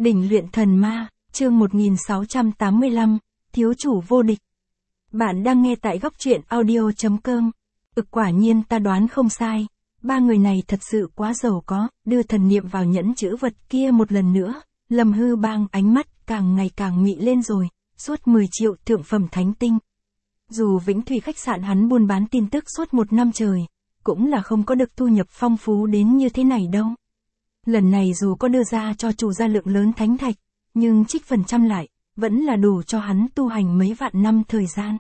Đỉnh luyện thần ma, chương 1685, thiếu chủ vô địch. Bạn đang nghe tại góc truyện audio.com. Quả nhiên ta đoán không sai, ba người này thật sự quá giàu có, đưa thần niệm vào nhẫn chữ vật kia một lần nữa, Lâm Hư Bang ánh mắt càng ngày càng mị lên rồi, suốt 10 triệu thượng phẩm thánh tinh. Dù Vĩnh Thủy khách sạn hắn buôn bán tin tức suốt một năm trời, cũng là không có được thu nhập phong phú đến như thế này đâu. Lần này dù có đưa ra cho chủ gia lượng lớn thánh thạch, nhưng trích phần trăm lại, vẫn là đủ cho hắn tu hành mấy vạn năm thời gian.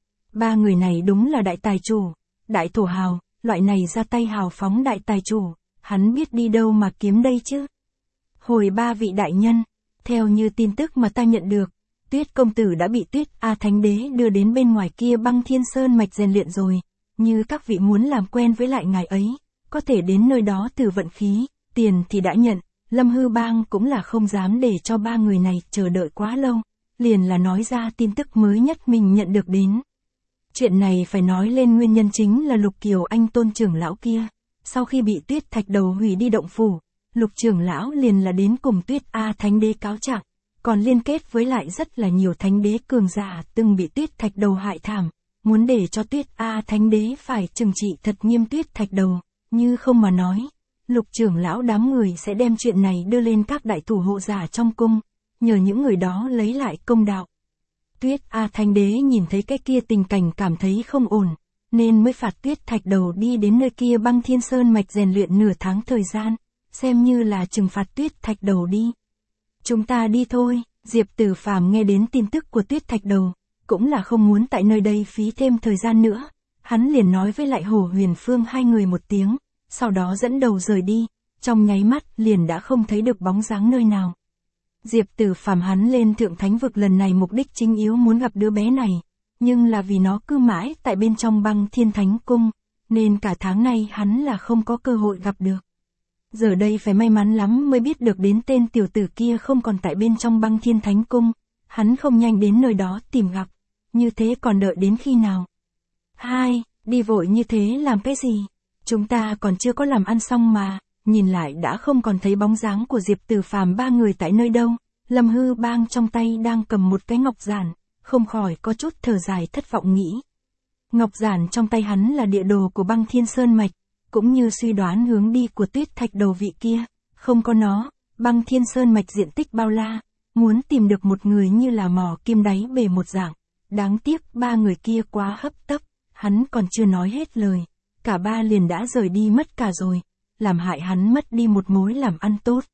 Ba người này đúng là đại tài chủ, đại thổ hào, loại này ra tay hào phóng đại tài chủ, hắn biết đi đâu mà kiếm đây chứ. Hồi ba vị đại nhân, theo như tin tức mà ta nhận được, Tuyết công tử đã bị Tuyết A Thánh Đế đưa đến bên ngoài kia Băng Thiên Sơn mạch rèn luyện rồi, như các vị muốn làm quen với lại ngài ấy, có thể đến nơi đó thử vận khí, tiền thì đã nhận, Lâm Hư Bang cũng là không dám để cho ba người này chờ đợi quá lâu, liền là nói ra tin tức mới nhất mình nhận được đến. Chuyện này phải nói lên nguyên nhân chính là Lục Kiều Anh tôn trưởng lão kia, sau khi bị Tuyết Thạch Đầu hủy đi động phủ, Lục trưởng lão liền là đến cùng Tuyết A Thánh Đế cáo trạng, còn liên kết với lại rất là nhiều thánh đế cường giả từng bị Tuyết Thạch Đầu hại thảm, muốn để cho Tuyết A Thánh Đế phải trừng trị thật nghiêm Tuyết Thạch Đầu, như không mà nói, Lục trưởng lão đám người sẽ đem chuyện này đưa lên các đại thủ hộ giả trong cung, nhờ những người đó lấy lại công đạo. Tuyết A Thánh Đế nhìn thấy cái kia tình cảnh cảm thấy không ổn, nên mới phạt Tuyết Thạch Đầu đi đến nơi kia Băng Thiên Sơn mạch rèn luyện nửa tháng thời gian, xem như là trừng phạt Tuyết Thạch Đầu đi. Chúng ta đi thôi. Diệp Tử Phàm nghe đến tin tức của Tuyết Thạch Đầu, cũng là không muốn tại nơi đây phí thêm thời gian nữa, hắn liền nói với lại Hồ Huyền Phương hai người một tiếng, sau đó dẫn đầu rời đi, trong nháy mắt liền đã không thấy được bóng dáng nơi nào. Diệp Tử Phàm hắn lên Thượng Thánh Vực lần này mục đích chính yếu muốn gặp đứa bé này, nhưng là vì nó cứ mãi tại bên trong Băng Thiên Thánh Cung, nên cả tháng nay hắn là không có cơ hội gặp được. Giờ đây phải may mắn lắm mới biết được đến tên tiểu tử kia không còn tại bên trong Băng Thiên Thánh Cung, hắn không nhanh đến nơi đó tìm gặp, như thế còn đợi đến khi nào? Hai, đi vội như thế làm cái gì? Chúng ta còn chưa có làm ăn xong mà, nhìn lại đã không còn thấy bóng dáng của Diệp Tử Phàm ba người tại nơi đâu. Lâm Hư Bang trong tay đang cầm một cái ngọc giản, không khỏi có chút thở dài thất vọng nghĩ. Ngọc giản trong tay hắn là địa đồ của Băng Thiên Sơn mạch, cũng như suy đoán hướng đi của Tuyết Thạch Đầu vị kia, không có nó, Băng Thiên Sơn mạch diện tích bao la, muốn tìm được một người như là mò kim đáy bể một dạng. Đáng tiếc ba người kia quá hấp tấp, hắn còn chưa nói hết lời, cả ba liền đã rời đi mất cả rồi, làm hại hắn mất đi một mối làm ăn tốt.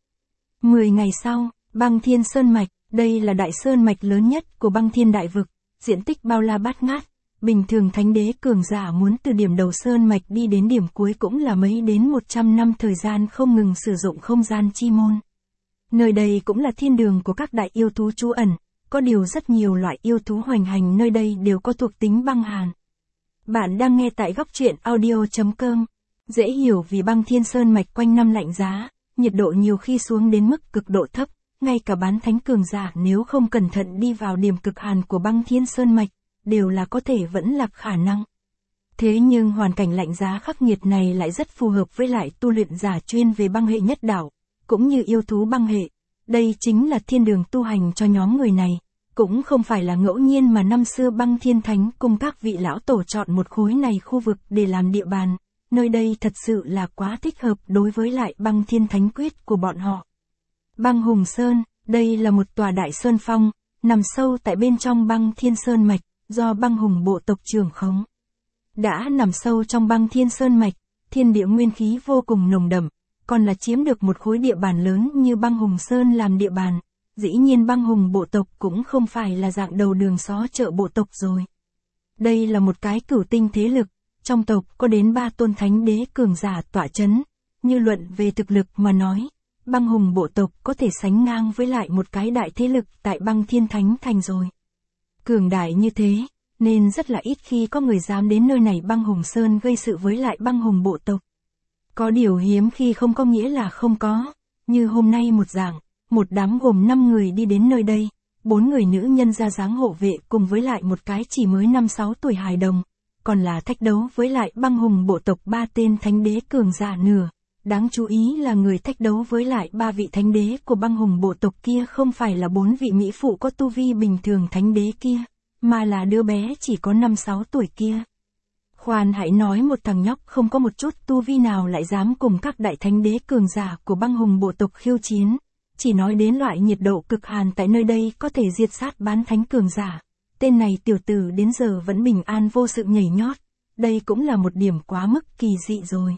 10 ngày sau, Băng Thiên Sơn mạch, đây là đại sơn mạch lớn nhất của Băng Thiên Đại Vực, diện tích bao la bát ngát, bình thường thánh đế cường giả muốn từ điểm đầu sơn mạch đi đến điểm cuối cũng là mấy đến 100 năm thời gian không ngừng sử dụng không gian chi môn. Nơi đây cũng là thiên đường của các đại yêu thú trú ẩn, có điều rất nhiều loại yêu thú hoành hành nơi đây đều có thuộc tính băng hàn. Bạn đang nghe tại góc truyện audio.com. Dễ hiểu vì Băng Thiên Sơn mạch quanh năm lạnh giá, nhiệt độ nhiều khi xuống đến mức cực độ thấp, ngay cả bán thánh cường giả nếu không cẩn thận đi vào điểm cực hàn của Băng Thiên Sơn mạch, đều là có thể vẫn lạc khả năng. Thế nhưng hoàn cảnh lạnh giá khắc nghiệt này lại rất phù hợp với lại tu luyện giả chuyên về băng hệ nhất đạo, cũng như yêu thú băng hệ. Đây chính là thiên đường tu hành cho nhóm người này. Cũng không phải là ngẫu nhiên mà năm xưa Băng Thiên Thánh cùng các vị lão tổ chọn một khối này khu vực để làm địa bàn, nơi đây thật sự là quá thích hợp đối với lại Băng Thiên Thánh quyết của bọn họ. Băng Hùng Sơn, đây là một tòa đại sơn phong, nằm sâu tại bên trong Băng Thiên Sơn mạch, do Băng Hùng bộ tộc trưởng khống. Đã nằm sâu trong Băng Thiên Sơn mạch, thiên địa nguyên khí vô cùng nồng đậm, còn là chiếm được một khối địa bàn lớn như Băng Hùng Sơn làm địa bàn. Dĩ nhiên Băng Hùng bộ tộc cũng không phải là dạng đầu đường xó chợ bộ tộc rồi. Đây là một cái cửu tinh thế lực, trong tộc có đến 3 tôn thánh đế cường giả tọa chấn, như luận về thực lực mà nói, Băng Hùng bộ tộc có thể sánh ngang với lại một cái đại thế lực tại Băng Thiên Thánh Thành rồi. Cường đại như thế, nên rất là ít khi có người dám đến nơi này Băng Hùng Sơn gây sự với lại Băng Hùng bộ tộc. Có điều hiếm khi không có nghĩa là không có, như hôm nay một dạng. Một đám gồm 5 người đi đến nơi đây, 4 người nữ nhân ra dáng hộ vệ cùng với lại một cái chỉ mới 5-6 tuổi hài đồng, còn là thách đấu với lại Băng Hùng bộ tộc 3 tên thánh đế cường giả nửa, Đáng chú ý là người thách đấu với lại 3 vị thánh đế của băng hùng bộ tộc kia không phải là 4 vị mỹ phụ có tu vi bình thường thánh đế kia, mà là đứa bé chỉ có 5-6 tuổi kia. Khoan hãy nói một thằng nhóc không có một chút tu vi nào lại dám cùng các đại thánh đế cường giả của băng hùng bộ tộc khiêu chiến. Chỉ nói đến loại nhiệt độ cực hàn tại nơi đây có thể diệt sát bán thánh cường giả. Tên này tiểu tử đến giờ vẫn bình an vô sự nhảy nhót. Đây cũng là một điểm quá mức kỳ dị rồi.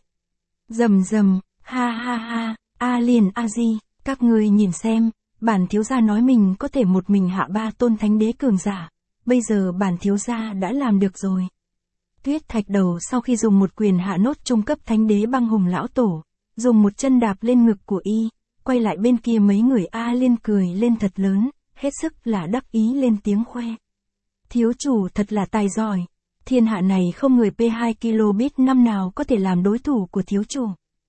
Rầm rầm, ha ha ha, a liền a di, các ngươi nhìn xem, bản thiếu gia nói mình có thể một mình hạ 3 tôn thánh đế cường giả. Bây giờ bản thiếu gia đã làm được rồi. Tuyết Thạch Đầu sau khi dùng một quyền hạ nốt trung cấp thánh đế băng hùng lão tổ, dùng một chân đạp lên ngực của y, quay lại bên kia mấy người A Liên cười lên thật lớn, hết sức là đắc ý lên tiếng khoe. Thiếu chủ thật là tài giỏi, thiên hạ này không người P2 kilobit năm nào có thể làm đối thủ của thiếu chủ.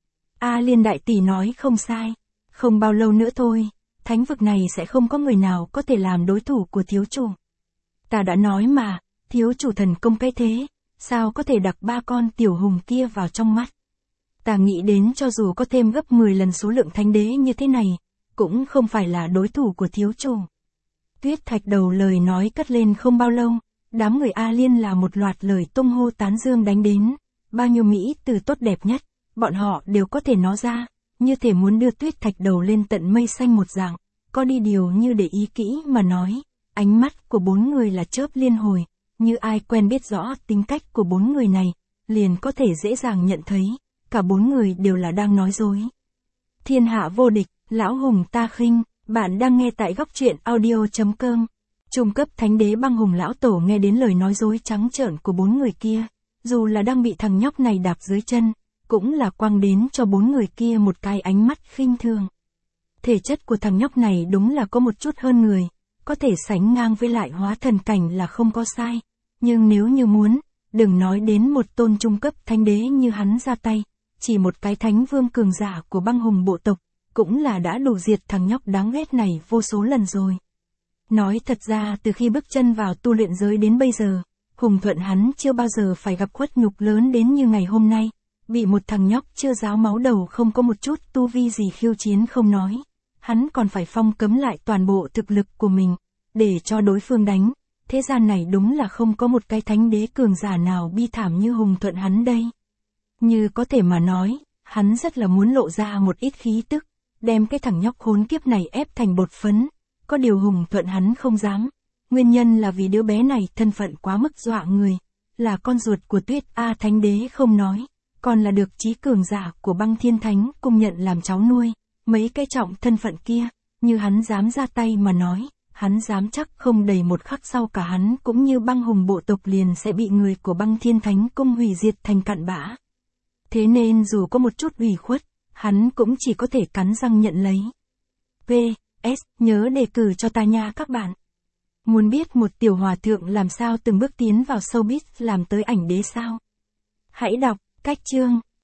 A Liên đại tỷ nói không sai, không bao lâu nữa thôi, thánh vực này sẽ không có người nào có thể làm đối thủ của thiếu chủ. Ta đã nói mà, thiếu chủ thần công cái thế, sao có thể đặt 3 con tiểu hùng kia vào trong mắt. Ta nghĩ đến cho dù có thêm gấp 10 lần số lượng thánh đế như thế này, cũng không phải là đối thủ của thiếu chủ. Tuyết Thạch Đầu lời nói cất lên không bao lâu, đám người A Liên là một loạt lời tung hô tán dương đánh đến, bao nhiêu mỹ từ tốt đẹp nhất, bọn họ đều có thể nói ra, như thể muốn đưa Tuyết Thạch Đầu lên tận mây xanh một dạng, có đi điều như để ý kỹ mà nói, ánh mắt của 4 người là chớp liên hồi, như ai quen biết rõ tính cách của 4 người này, liền có thể dễ dàng nhận thấy, cả 4 người đều là đang nói dối. Thiên hạ vô địch, lão hùng ta khinh, bạn đang nghe tại góc truyện audio.com. Trung cấp thánh đế băng hùng lão tổ nghe đến lời nói dối trắng trợn của 4 người kia, dù là đang bị thằng nhóc này đạp dưới chân, cũng là quăng đến cho 4 người kia một cái ánh mắt khinh thường. Thể chất của thằng nhóc này đúng là có một chút hơn người, có thể sánh ngang với lại hóa thần cảnh là không có sai, nhưng nếu như muốn, đừng nói đến một tôn trung cấp thánh đế như hắn ra tay, chỉ một cái thánh vương cường giả của băng hùng bộ tộc, cũng là đã đủ diệt thằng nhóc đáng ghét này vô số lần rồi. Nói thật ra từ khi bước chân vào tu luyện giới đến bây giờ, Hùng Thuận hắn chưa bao giờ phải gặp khuất nhục lớn đến như ngày hôm nay, bị một thằng nhóc chưa ráo máu đầu không có một chút tu vi gì khiêu chiến không nói, hắn còn phải phong cấm lại toàn bộ thực lực của mình, để cho đối phương đánh. Thế gian này đúng là không có một cái thánh đế cường giả nào bi thảm như Hùng Thuận hắn đây. Như có thể mà nói, hắn rất là muốn lộ ra một ít khí tức, đem cái thằng nhóc khốn kiếp này ép thành bột phấn. Có điều Hùng Thuận hắn không dám. Nguyên nhân là vì đứa bé này thân phận quá mức dọa người, là con ruột của Tuyết A Thánh Đế không nói, còn là được chí cường giả của Băng Thiên Thánh công nhận làm cháu nuôi. Mấy cái trọng thân phận kia, như hắn dám ra tay mà nói, hắn dám chắc không đầy một khắc sau cả hắn cũng như băng hùng bộ tộc liền sẽ bị người của Băng Thiên Thánh cung hủy diệt thành cặn bã. Thế nên dù có một chút ủy khuất, hắn cũng chỉ có thể cắn răng nhận lấy. P.S. Nhớ đề cử cho ta nha các bạn. Muốn biết một tiểu hòa thượng làm sao từng bước tiến vào showbiz làm tới ảnh đế sao? Hãy đọc cách chương